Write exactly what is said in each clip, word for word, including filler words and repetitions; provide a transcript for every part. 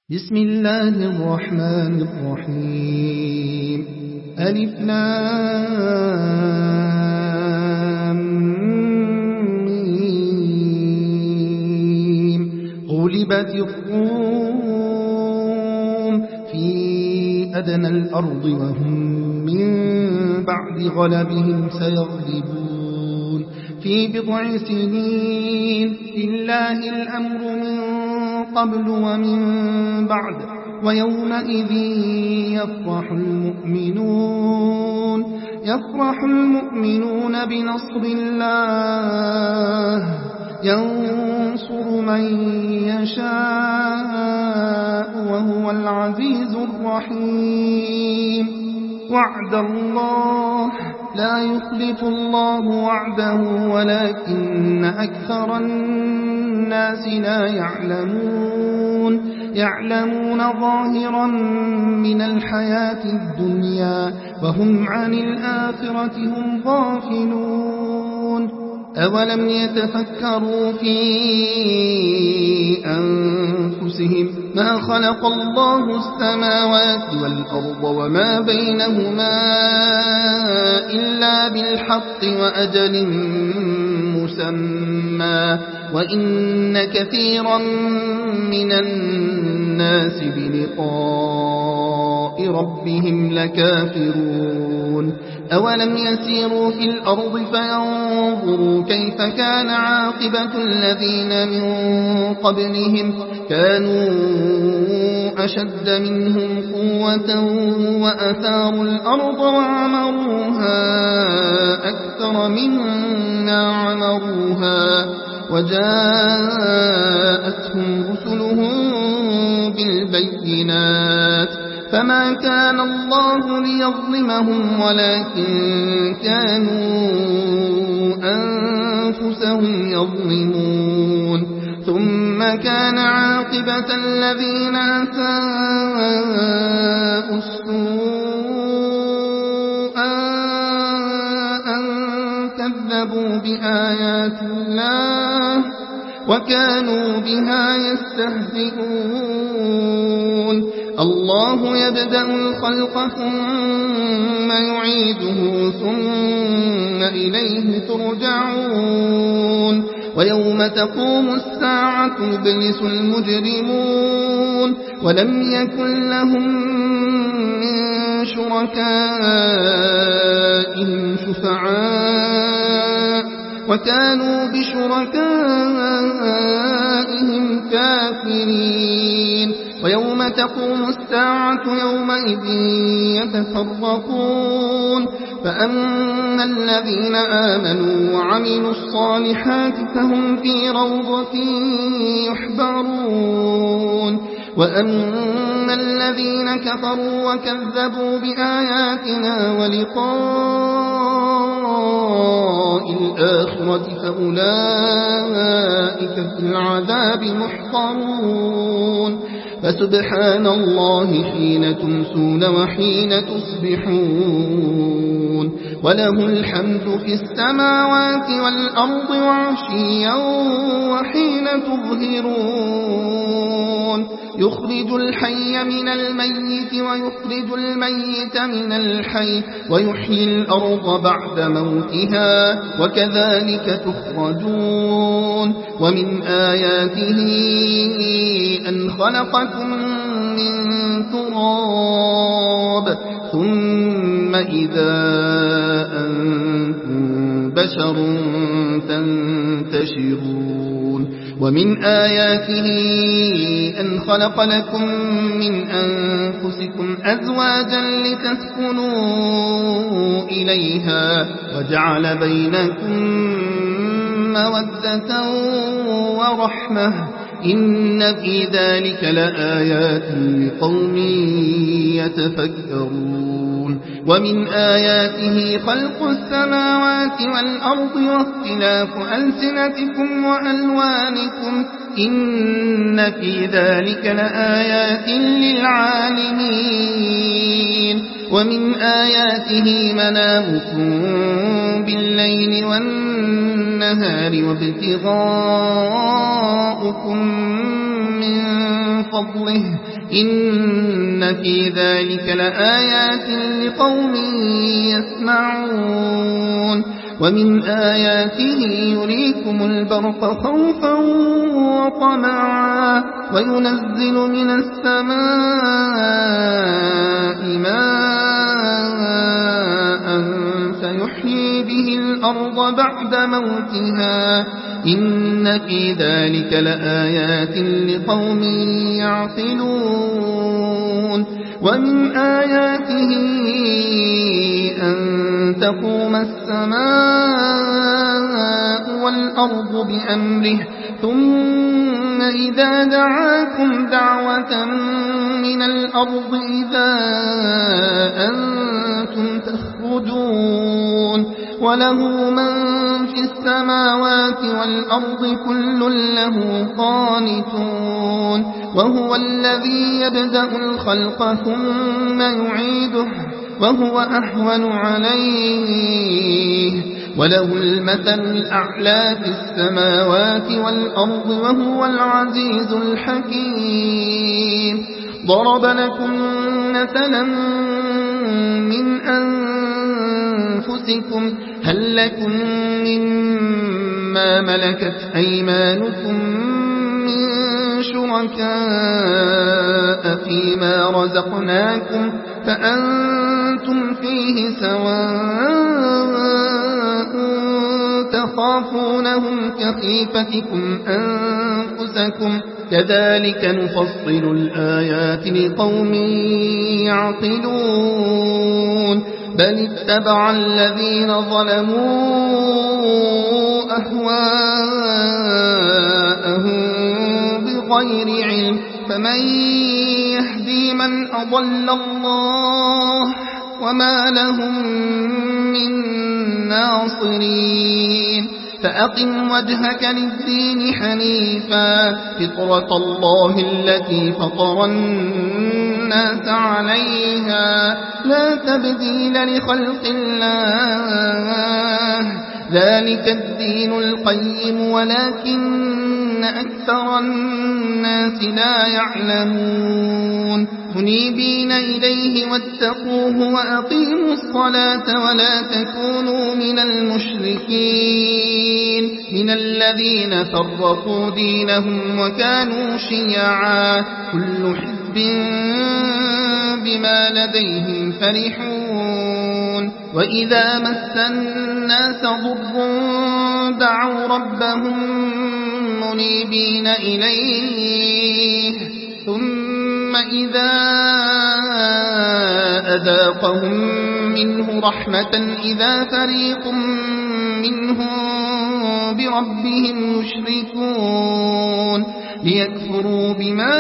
بسم الله الرحمن الرحيم ألف لام ميم غلبت الروم في أدنى الأرض وهم من بعد غلبهم سيغلبون في بضع سنين لله الأمر من قبل ومن بعد ويومئذ يفرح المؤمنون يفرح المؤمنون بنصر الله ينصر من يشاء وهو العزيز الرحيم وعد الله لا يخلف الله وعده ولكن أكثر الناس لا يعلمون يعلمون ظاهرا من الحياة الدنيا وهم عن الآخرة هم غافلون أولم يتفكروا في أنفسهم ما خلق الله السماوات والأرض وما بينهما إلا بالحق وأجل مسمى وإن كثيرا من الناس بلقاء ربهم لكافرون أولم يسيروا في الأرض فينظروا كيف كان عاقبة الذين من قبلهم كانوا أشد منهم قوة وأثاروا الأرض وعمروها أكثر مما عمروها وجاءتهم رسلهم بالبينات فما كان الله ليظلمهم ولكن كانوا أنفسهم يظلمون ثم كان عاقبة الذين أساءوا السوء أن كذبوا بآيات الله وكانوا بها يستهزئون الله يبدأ الخلق ثم يعيده ثم إليه ترجعون ويوم تقوم الساعة يبلس المجرمون ولم يكن لهم من شركائهم شفعاء وكانوا بشركائهم كافرين ويوم تقوم الساعة يومئذ يتفرقون فأما الذين آمنوا وعملوا الصالحات فهم في روضة يحبرون وأما الذين كفروا وكذبوا بآياتنا ولقاء الآخرة فأولئك في العذاب محضرون فسبحان الله حين تمسون وحين تصبحون وله الحمد في السماوات والأرض وعشيا وحين تظهرون يخرج الحي من الميت ويخرج الميت من الحي ويحيي الأرض بعد موتها وكذلك تخرجون ومن آياته أن خلقكم من تراب ثم إذا أنتم بشر تنتشرون ومن آياته أن خلق لكم من أنفسكم أزواجا لتسكنوا إليها وجعل بينكم مودة ورحمة إن في ذلك لآيات لقوم يتفكرون ومن آياته خلق السماوات والأرض واختلاف ألسنتكم وألوانكم إن في ذلك لآيات للعالمين ومن آياته منامكم بالليل والنهار وابتغاؤكم من فضله إن في ذلك لآيات لقوم يسمعون ومن آياته يريكم البرق خوفا وطمعا وينزل من السماء ماء فيحيي به الأرض بعد موتها إن في ذلك لآيات لقوم يعقلون ومن آياته أن تقوم السماء والأرض بأمره ثم إذا دعاكم دعوة من الأرض إذا أنتم تخرجون وله من في السماوات والأرض كل له قانتون وهو الذي يبدأ الخلق ثم يعيده وهو أهون عليه وله المثل الأعلى في السماوات والأرض وهو العزيز الحكيم ضرب لكم مثلا من أنفسكم هل لكم مما ملكت أيمانكم من شركاء فيما رزقناكم فأنتم فيه سواء تخافونهم كخيفتكم أنفسكم كذلك نفصل الآيات لقوم يعقلون بل اتبع الذين ظلموا أهواءهم بغير علم فمن يهدي من أضل الله وما لهم من ناصرين فأقم وجهك للدين حنيفا فطرة الله التي فطر الناس عليها لا تبديل لخلق الله ذلك الدين القيم ولكن أكثر الناس لا يعلمون منيبين إليه واتقوه وأقيموا الصلاة ولا تكونوا من المشركين من الذين فرقوا دينهم وكانوا شيعا كل حزب بما لديهم فرحون وإذا مس الناس ضر دعوا ربهم منيبين إليه ثم إذا أذاقهم منه رحمة إذا فريق منهم بربهم يشركون ليكفروا بما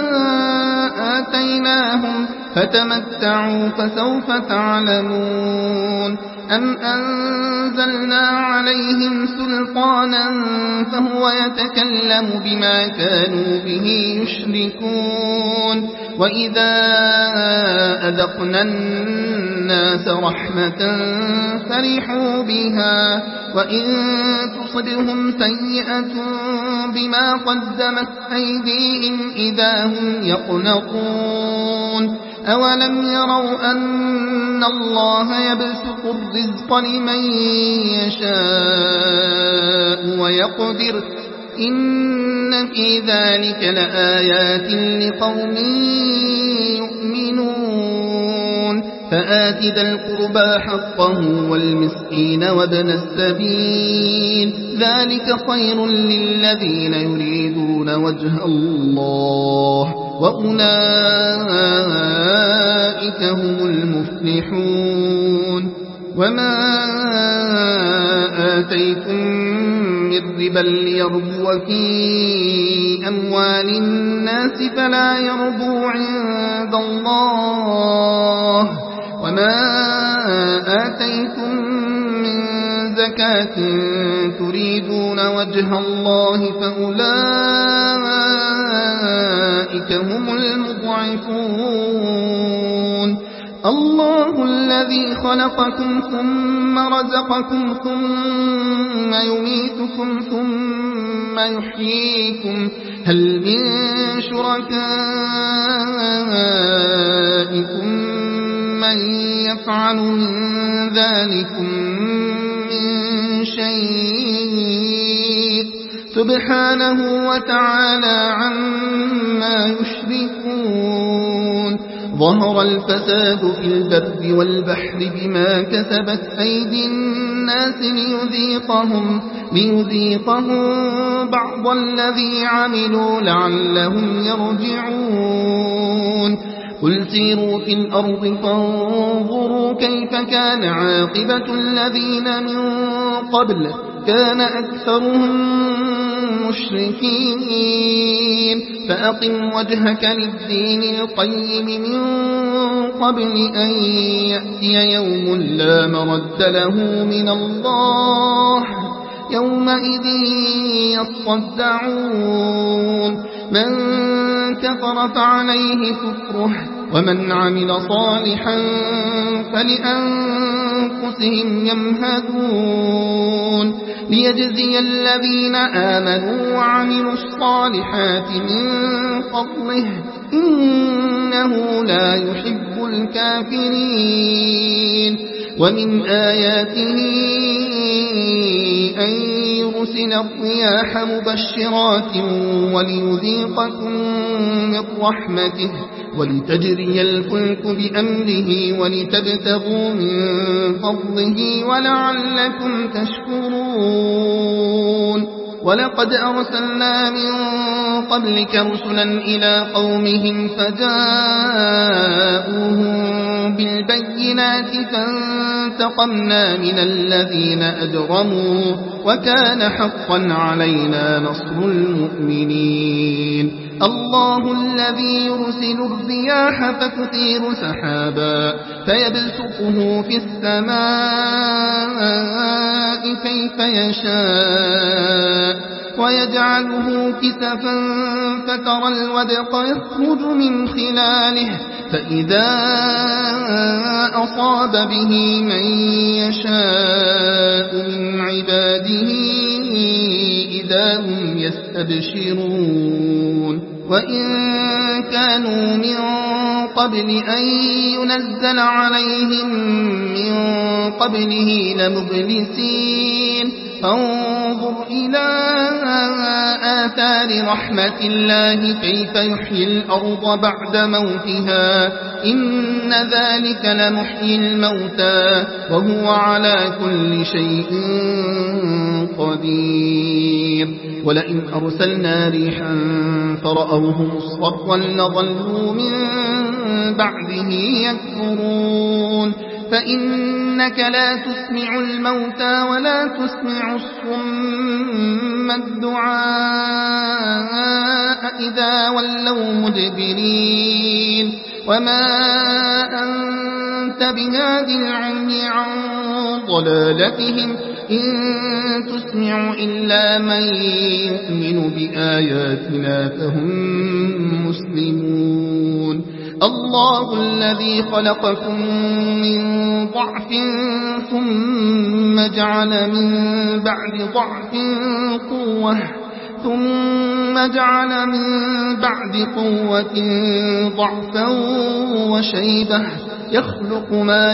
آتيناهم فتمتعوا فسوف تعلمون أم أنزلنا عليهم سلطانا فهو يتكلم بما كانوا به يشركون وإذا أذقنا الناس رحمة فرحوا بها وإن تصبهم سيئة بما قدمت أيديهم إذا هم يقنطون أولم يروا أن الله يبسط الرزق لمن يشاء ويقدر إن في ذلك لآيات لقوم يؤمنون فآت ذا القربى حقه والمسكين وابن السبيل ذلك خير للذين يريدون وجه الله وأولئك هم المفلحون وما آتيتم من ربا ليربو في أموال الناس فلا يربو عند الله وما آتيتم من زكاة تريدون وجه الله فأولئك هم المضعفون الله الذي خلقكم ثم رزقكم ثم يميتكم ثم يحييكم هل من شركائكم من يفعل من ذلكم من شيء سبحانه وتعالى عما يشركون ظهر الفساد في البر والبحر بما كسبت أيدي الناس ليذيقهم, ليذيقهم بعض الذي عملوا لعلهم يرجعون قل سيروا في الأرض فانظروا كيف كان عاقبة الذين من قبل كان أكثرهم مشركين فأقم وجهك للدين القيم من قبل أن يأتي يوم لا مرد له من الله يومئذ يصدعون من كفر فعليه كفره ومن عمل صالحا فلأنفسهم يمهدون ليجزي الذين آمنوا وعملوا الصالحات من فضله إنه لا يحب الكافرين ومن آياته أن يرسل الرياح مبشرات وليذيقكم من رحمته ولتجري الفلك بأمره ولتبتغوا من فضله ولعلكم تشكرون ولقد أرسلنا من قبلك رسلا إلى قومهم فجاءوهم بالبينات فانتقمنا من الذين أجرموا وكان حقا علينا نصر المؤمنين الله الذي يرسل الرياح فتثير سحابا فيبسطه في السماء كيف يشاء ويجعله كسفا فترى الودق يخرج من خلاله فإذا أصاب به من يشاء من عباده إذا هم يستبشرون وإن كانوا من قبل أن ينزل عليهم من قبله لمبلسين فانظر إلى آثار رحمة الله كيف يحيي الأرض بعد موتها إن ذلك لمحيي الموتى وهو على كل شيء قدير ولئن أرسلنا ريحا فرأوه مصفرا لظلوا من بعده يكفرون فإنك لا تسمع الموتى ولا تسمع الصم الدعاء إذا ولوا مدبرين وما أنت بهاد العمي عن ضلالتهم إن تسمع إلا من يؤمن بآياتنا فهم مسلمون الله الذي خلقكم من ضعف ثم جعل من بعد ضعف قوة ثم جعل من بعد قوة ضعفا وشيبة يخلق ما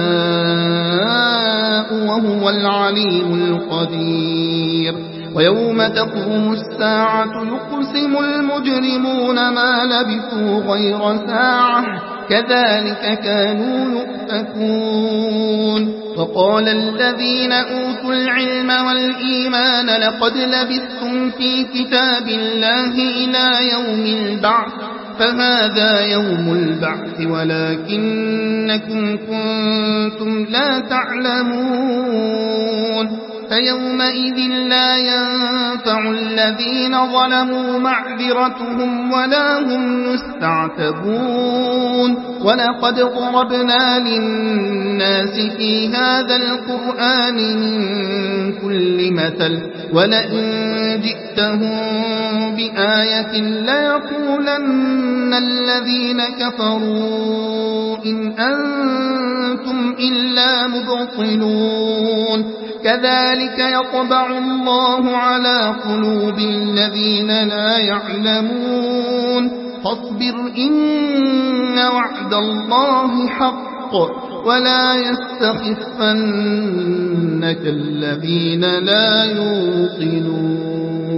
يشاء وهو العليم القدير ويوم تقوم الساعة يقسم المجرمون ما لبثوا غير ساعة كذلك كانوا يؤفكون وقال الذين أوتوا العلم والإيمان لقد لبثتم في كتاب الله إلى يوم البعث فهذا يوم البعث ولكنكم كنتم لا تعلمون فيومئذ لا ينفع الذين ظلموا معذرتهم ولا هم يستعتبون ولقد ضربنا للناس في هذا القرآن من كل مثل ولئن جئتهم بآية ليقولن الذين كفروا إن أنتم إلا مبطلون كذلك يطبع الله على قلوب الذين لا يعلمون فاصبر إن وعد الله حق ولا يستخفنك الذين لا يوقنون